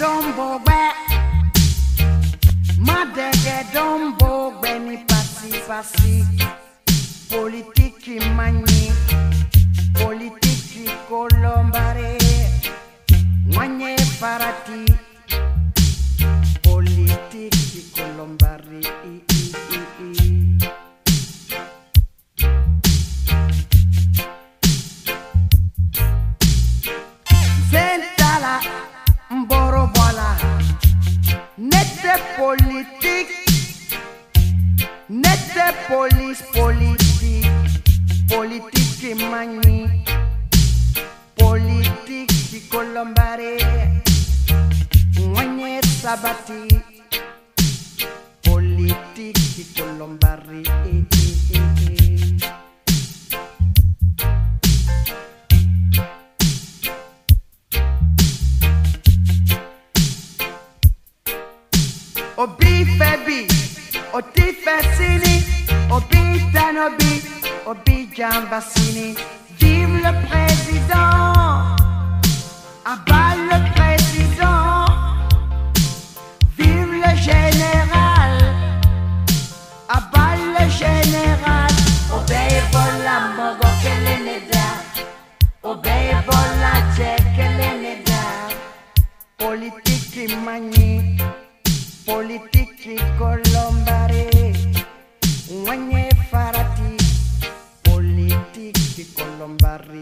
dombo gbe, madege dombo gbe ni pasi. Politiki mani, politiki kolombare, mwanye parati, politiki kolombare. Zentala mboro bola, nette politik, nette politiki mani, politiki kolombare, mwanye sabati, politiki kolombare. Obi febi, oti fesini, obi tanobi, obi jambasini. Vive le président, abat le président. Vive le général, abat le général. Obey bola mogo keleneda, obey bola che keleneda. Politiki mani, politiki kolombare, mwanye farati, politiki kolombare.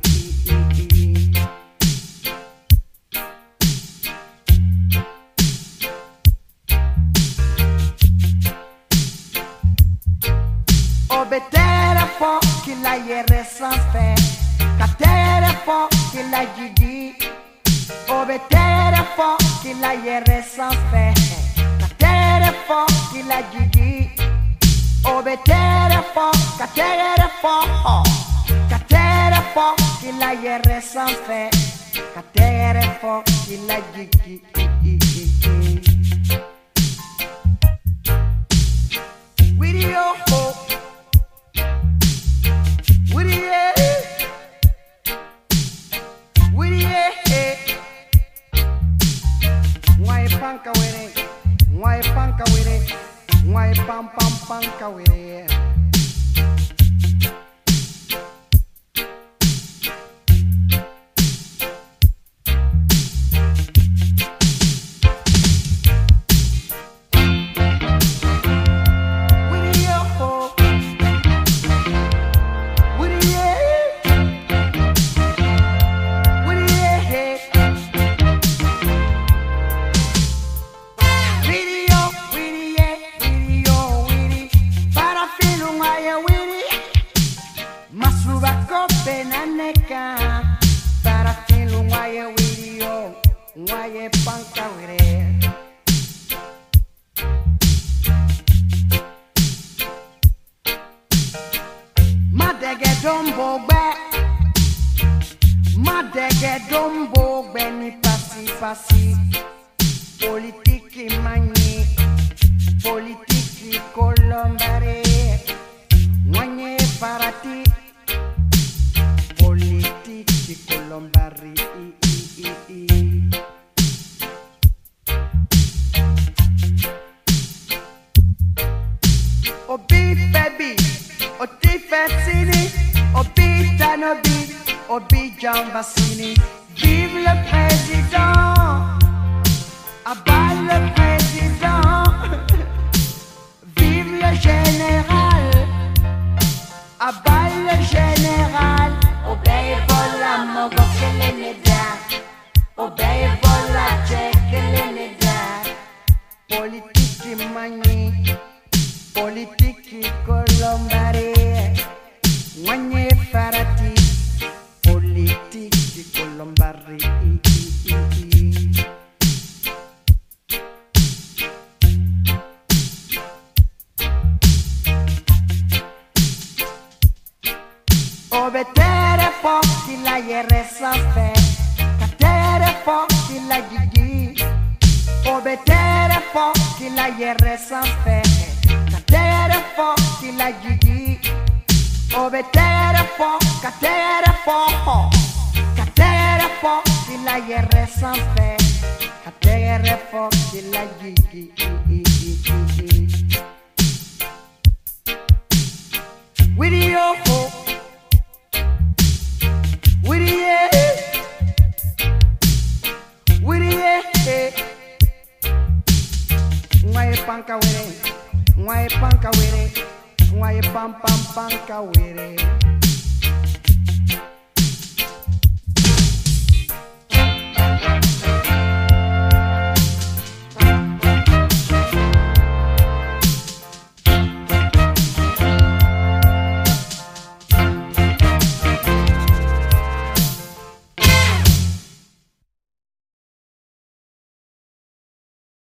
Obetere fo ki la yere sans fe, katere fo ki la jigi. Obetere fo ki la yere sans fe, katere fo ki la jigi. Obetere fo, katere fo ki la yere sans fe, katere fo ki la jigi. Video ho, Why panka with it? Para filo waye video, waye panka wire. Madege dombo gbe ni pasi. Politiki mani, politiki kolombare, mwanye farati, politiki kolombare. Obi febi, oti fesini, obi tanobi, obi jambasini. Vive le président, abat le président. Vive le général, abat le général. Obey bola mogo keleneda, obey bola che keleneda. Politiki mani, politiki kolombare, mwanye farati, politiki kolombare. Obetere fo ki la yere sans fe, katere fo ki la jigi. Obetere fo ki la yere sans fe, katere fo ki la jigi. Obetere fo, katere fo, katere fort qu'il a hier sans faire. La terre est fort qu'il a gigi. With your hope, with the Why panka were, why panka were, why pam pam panka were.